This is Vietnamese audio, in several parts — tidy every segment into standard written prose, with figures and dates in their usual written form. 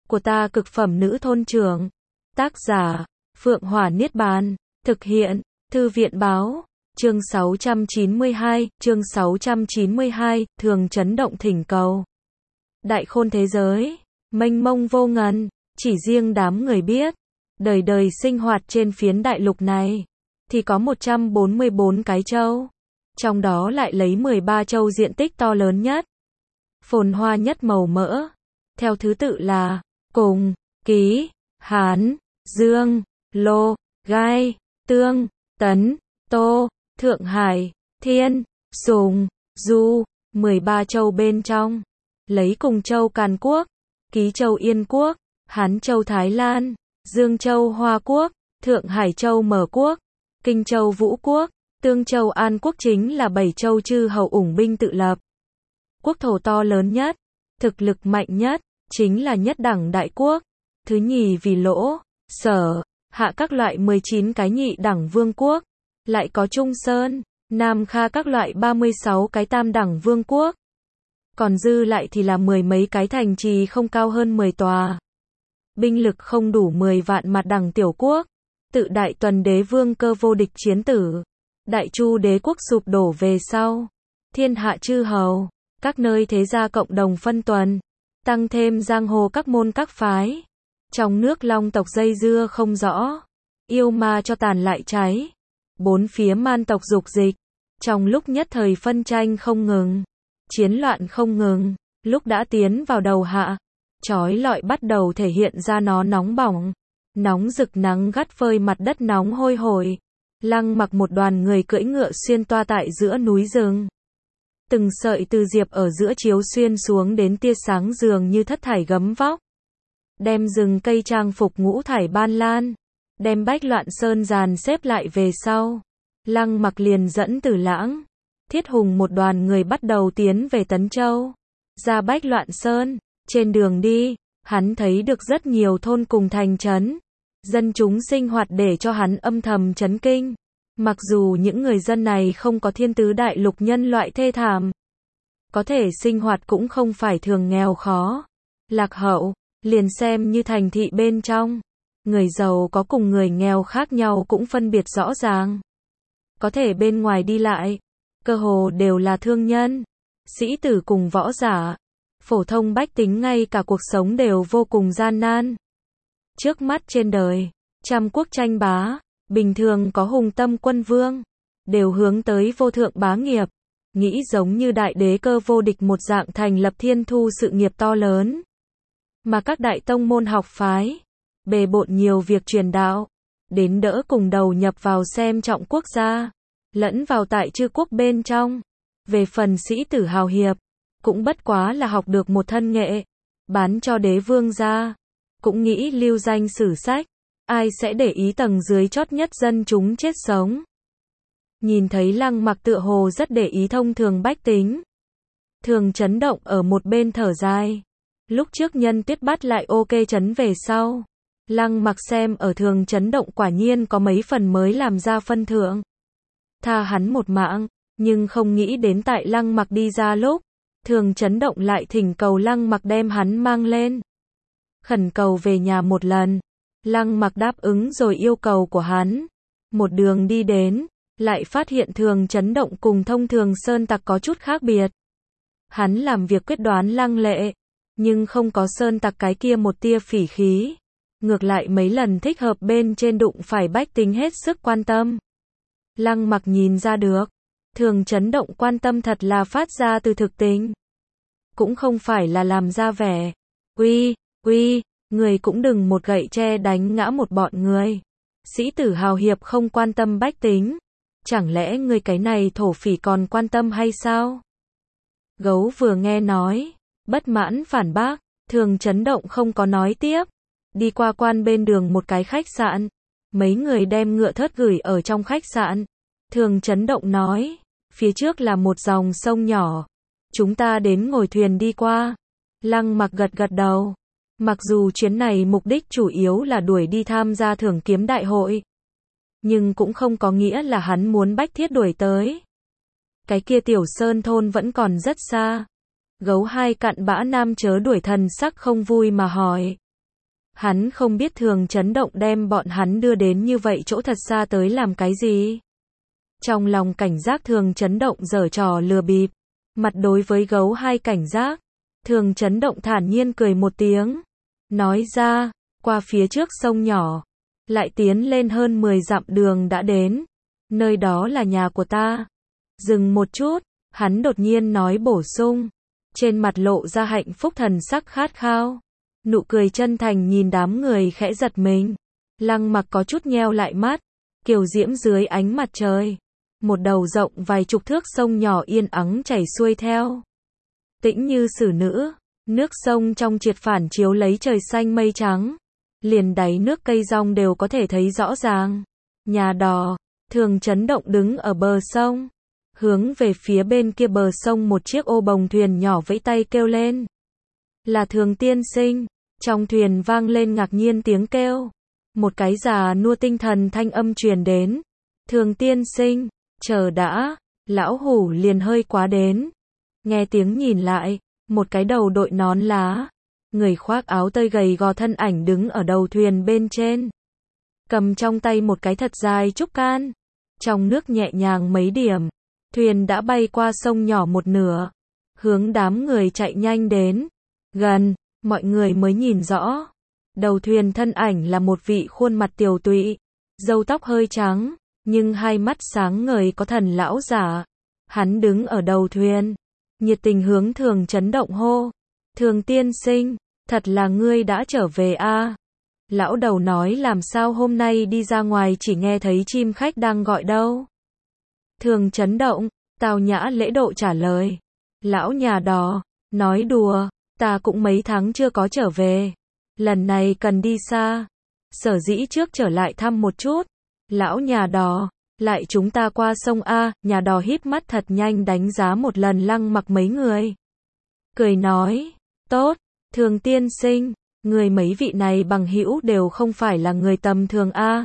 của ta cực phẩm nữ thôn trưởng. Tác giả, Phượng Hỏa Niết Bàn. Thực hiện, Thư viện báo. Chương 692, thường chấn động thỉnh cầu. Đại khôn thế giới, mênh mông vô ngần, chỉ riêng đám người biết. Đời đời sinh hoạt trên phiến đại lục này, thì có 144 cái châu. Trong đó lại lấy 13 châu diện tích to lớn nhất, phồn hoa nhất màu mỡ. Theo thứ tự là Cùng, Ký, Hán, Dương, Lô, Gai, Tương, Tấn, Tô, Thượng Hải, Thiên, Sùng, Du. 13 châu bên trong, lấy Cùng châu Càn Quốc, Ký châu Yên Quốc, Hán châu Thái Lan, Dương châu Hoa Quốc, Thượng Hải châu Mở Quốc, Kinh châu Vũ Quốc, Tương châu An Quốc chính là 7 châu chư hầu ủng binh tự lập. Quốc thổ to lớn nhất, thực lực mạnh nhất, chính là nhất đẳng đại quốc. Thứ nhì vì Lỗ, Sở, Hạ các loại 19 cái nhị đẳng vương quốc. Lại có Trung Sơn, Nam Kha các loại 36 cái tam đẳng vương quốc. Còn dư lại thì là 10 mấy cái thành trì không cao hơn 10 tòa. Binh lực không đủ 10 vạn mặt đẳng tiểu quốc. Tự Đại Tuần đế vương cơ vô địch chiến tử. Đại Chu đế quốc sụp đổ về sau. Thiên hạ chư hầu, các nơi thế gia cộng đồng phân tuần. Tăng thêm giang hồ các môn các phái. Trong nước long tộc dây dưa không rõ. Yêu ma cho tàn lại cháy. Bốn phía man tộc dục dịch. Trong lúc nhất thời phân tranh không ngừng. Chiến loạn không ngừng. Lúc đã tiến vào đầu hạ, chói lọi bắt đầu thể hiện ra nó nóng bỏng. Nóng rực nắng gắt phơi mặt đất nóng hôi hổi. Lăng Mặc một đoàn người cưỡi ngựa xuyên toa tại giữa núi rừng. Từng sợi từ diệp ở giữa chiếu xuyên xuống đến tia sáng dường như thất thải gấm vóc. Đem rừng cây trang phục ngũ thải ban lan. Đem Bách Loạn Sơn dàn xếp lại về sau. Lăng Mặc liền dẫn Tử Lãng, Thiết Hùng một đoàn người bắt đầu tiến về Tấn Châu. Ra Bách Loạn Sơn, trên đường đi, hắn thấy được rất nhiều thôn cùng thành trấn. Dân chúng sinh hoạt để cho hắn âm thầm chấn kinh. Mặc dù những người dân này không có thiên tứ đại lục nhân loại thê thảm, có thể sinh hoạt cũng không phải thường nghèo khó, lạc hậu, liền xem như thành thị bên trong. Người giàu có cùng người nghèo khác nhau cũng phân biệt rõ ràng. Có thể bên ngoài đi lại, cơ hồ đều là thương nhân, sĩ tử cùng võ giả. Phổ thông bách tính ngay cả cuộc sống đều vô cùng gian nan. Trước mắt trên đời, trăm quốc tranh bá, bình thường có hùng tâm quân vương, đều hướng tới vô thượng bá nghiệp, nghĩ giống như đại đế cơ vô địch một dạng thành lập thiên thu sự nghiệp to lớn. Mà các đại tông môn học phái, bề bộn nhiều việc truyền đạo, đến đỡ cùng đầu nhập vào xem trọng quốc gia, lẫn vào tại chư quốc bên trong. Về phần sĩ tử hào hiệp, cũng bất quá là học được một thân nghệ, bán cho đế vương gia, cũng nghĩ lưu danh sử sách, ai sẽ để ý tầng dưới chót nhất dân chúng chết sống. Nhìn thấy Lăng Mặc tựa hồ rất để ý thông thường bách tính. Thường chấn động ở một bên thở dài. Lúc trước Nhân Tuyết bắt lại ok chấn về sau, Lăng Mặc xem ở thường chấn động quả nhiên có mấy phần mới làm ra phân thượng. Tha hắn một mạng, nhưng không nghĩ đến tại Lăng Mặc đi ra lúc, thường chấn động lại thỉnh cầu Lăng Mặc đem hắn mang lên. Khẩn cầu về nhà một lần. Lăng Mặc đáp ứng rồi yêu cầu của hắn. Một đường đi đến, lại phát hiện thường chấn động cùng thông thường sơn tặc có chút khác biệt. Hắn làm việc quyết đoán lăng lệ, nhưng không có sơn tặc cái kia một tia phỉ khí. Ngược lại mấy lần thích hợp bên trên đụng phải bách tính hết sức quan tâm. Lăng Mặc nhìn ra được, thường chấn động quan tâm thật là phát ra từ thực tình, cũng không phải là làm ra vẻ. Uy, người cũng đừng một gậy tre đánh ngã một bọn người. Sĩ tử hào hiệp không quan tâm bách tính, chẳng lẽ người cái này thổ phỉ còn quan tâm hay sao? Gấu vừa nghe nói, bất mãn phản bác. Thường chấn động không có nói tiếp. Đi qua quan bên đường một cái khách sạn, mấy người đem ngựa thớt gửi ở trong khách sạn. Thường chấn động nói, phía trước là một dòng sông nhỏ, chúng ta đến ngồi thuyền đi qua. Lăng Mặc gật gật đầu. Mặc dù chuyến này mục đích chủ yếu là đuổi đi tham gia thưởng kiếm đại hội, nhưng cũng không có nghĩa là hắn muốn bách thiết đuổi tới. Cái kia tiểu sơn thôn vẫn còn rất xa. Gấu hai cặn bã nam chớ đuổi thần sắc không vui mà hỏi. Hắn không biết Thường Chấn Động đem bọn hắn đưa đến như vậy chỗ thật xa tới làm cái gì. Trong lòng cảnh giác Thường Chấn Động giở trò lừa bịp, mặt đối với gấu hai cảnh giác. Thường Chấn Động thản nhiên cười một tiếng, nói ra, qua phía trước sông nhỏ, lại tiến lên hơn 10 dặm đường đã đến, nơi đó là nhà của ta. Dừng một chút, hắn đột nhiên nói bổ sung, trên mặt lộ ra hạnh phúc thần sắc khát khao. Nụ cười chân thành nhìn đám người khẽ giật mình. Lăng Mặc có chút nheo lại mắt, kiều diễm dưới ánh mặt trời. Một đầu rộng vài chục thước sông nhỏ yên ắng chảy xuôi theo. Tĩnh như sử nữ, nước sông trong triệt phản chiếu lấy trời xanh mây trắng. Liền đáy nước cây rong đều có thể thấy rõ ràng. Nhà đò, Thường Chấn Động đứng ở bờ sông. Hướng về phía bên kia bờ sông một chiếc ô bồng thuyền nhỏ vẫy tay kêu lên. Là Thường tiên sinh. Trong thuyền vang lên ngạc nhiên tiếng kêu. Một cái già nua tinh thần thanh âm truyền đến. Thường tiên sinh, chờ đã, lão hủ liền hơi quá đến. Nghe tiếng nhìn lại, một cái đầu đội nón lá, người khoác áo tơi gầy gò thân ảnh đứng ở đầu thuyền bên trên. Cầm trong tay một cái thật dài trúc can. Trong nước nhẹ nhàng mấy điểm, thuyền đã bay qua sông nhỏ một nửa, hướng đám người chạy nhanh đến. Gần, mọi người mới nhìn rõ. Đầu thuyền thân ảnh là một vị khuôn mặt tiều tụy, râu tóc hơi trắng, nhưng hai mắt sáng ngời có thần lão giả. Hắn đứng ở đầu thuyền, nhiệt tình hướng Thường Chấn Động hô. Thường tiên sinh, thật là ngươi đã trở về a. Lão đầu nói làm sao hôm nay đi ra ngoài chỉ nghe thấy chim khách đang gọi đâu. Thường Chấn Động, tao nhã lễ độ trả lời. Lão nhà đò, nói đùa, ta cũng mấy tháng chưa có trở về. Lần này cần đi xa. Sở dĩ trước trở lại thăm một chút. Lão nhà đò, lại chúng ta qua sông A. Nhà đò híp mắt thật nhanh đánh giá một lần Lăng Mặc mấy người. Cười nói, tốt, Thường tiên sinh, người mấy vị này bằng hữu đều không phải là người tầm thường A.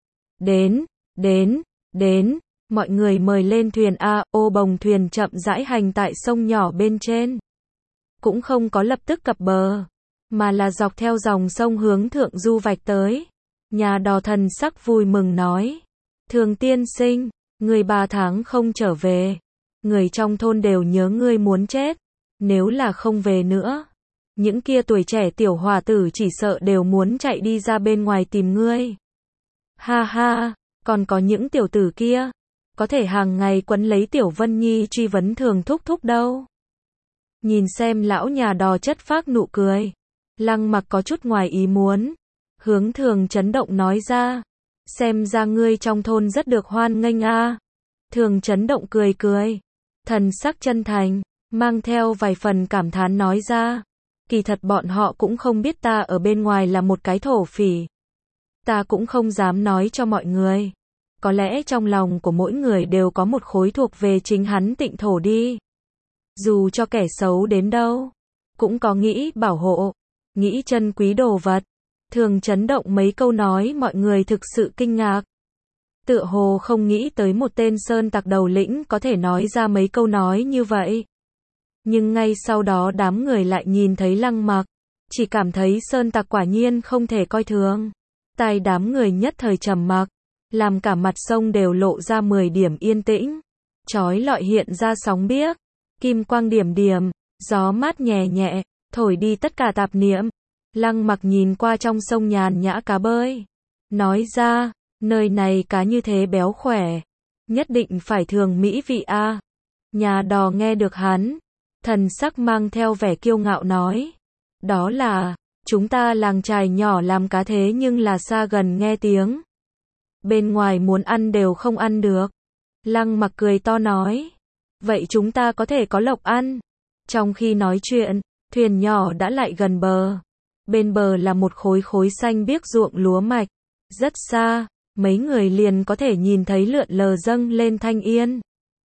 Đến, mọi người mời lên thuyền A. Ô bồng thuyền chậm rãi hành tại sông nhỏ bên trên. Cũng không có lập tức cập bờ, mà là dọc theo dòng sông hướng thượng du vạch tới. Nhà đò thần sắc vui mừng nói, Thường tiên sinh, người 3 tháng không trở về, người trong thôn đều nhớ ngươi muốn chết. Nếu là không về nữa, những kia tuổi trẻ tiểu hòa tử chỉ sợ đều muốn chạy đi ra bên ngoài tìm ngươi. Ha ha, còn có những tiểu tử kia, có thể hàng ngày quấn lấy Tiểu Vân Nhi truy vấn Thường thúc thúc đâu. Nhìn xem lão nhà đò chất phác nụ cười, Lăng Mặc có chút ngoài ý muốn, hướng Thường Chấn Động nói ra, xem ra ngươi trong thôn rất được hoan nghênh a. Thường Chấn Động cười cười, thần sắc chân thành, mang theo vài phần cảm thán nói ra, kỳ thật bọn họ cũng không biết ta ở bên ngoài là một cái thổ phỉ. Ta cũng không dám nói cho mọi người. Có lẽ trong lòng của mỗi người đều có một khối thuộc về chính hắn tịnh thổ đi. Dù cho kẻ xấu đến đâu, cũng có nghĩ bảo hộ, nghĩ trân quý đồ vật. Thường Chấn Động mấy câu nói mọi người thực sự kinh ngạc. Tựa hồ không nghĩ tới một tên sơn tặc đầu lĩnh có thể nói ra mấy câu nói như vậy. Nhưng ngay sau đó đám người lại nhìn thấy Lăng Mặc, chỉ cảm thấy sơn tặc quả nhiên không thể coi thường. Tai đám người nhất thời trầm mặc, làm cả mặt sông đều lộ ra 10 điểm yên tĩnh. Chói lọi hiện ra sóng biếc, kim quang điểm điểm, gió mát nhẹ nhẹ, thổi đi tất cả tạp niệm. Lăng Mặc nhìn qua trong sông nhàn nhã cá bơi, nói ra, nơi này cá như thế béo khỏe, nhất định phải thường mỹ vị a. Nhà đò nghe được hắn, thần sắc mang theo vẻ kiêu ngạo nói, đó là, chúng ta làng chài nhỏ làm cá thế nhưng là xa gần nghe tiếng. Bên ngoài muốn ăn đều không ăn được. Lăng Mặc cười to nói, vậy chúng ta có thể có lộc ăn. Trong khi nói chuyện, thuyền nhỏ đã lại gần bờ. Bên bờ là một khối khối xanh biếc ruộng lúa mạch. Rất xa, mấy người liền có thể nhìn thấy lượn lờ dâng lên thanh yên.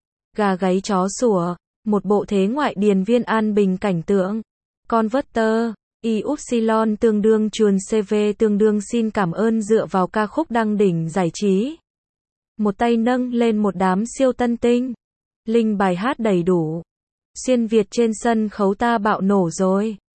Gà gáy chó sủa, một bộ thế ngoại điền viên an bình cảnh tượng. Converter, Y Upsilon tương đương chuồn CV tương đương xin cảm ơn dựa vào ca khúc đăng đỉnh giải trí. Một tay nâng lên một đám siêu tân tinh. Linh bài hát đầy đủ. Xuyên Việt trên sân khấu ta bạo nổ rồi.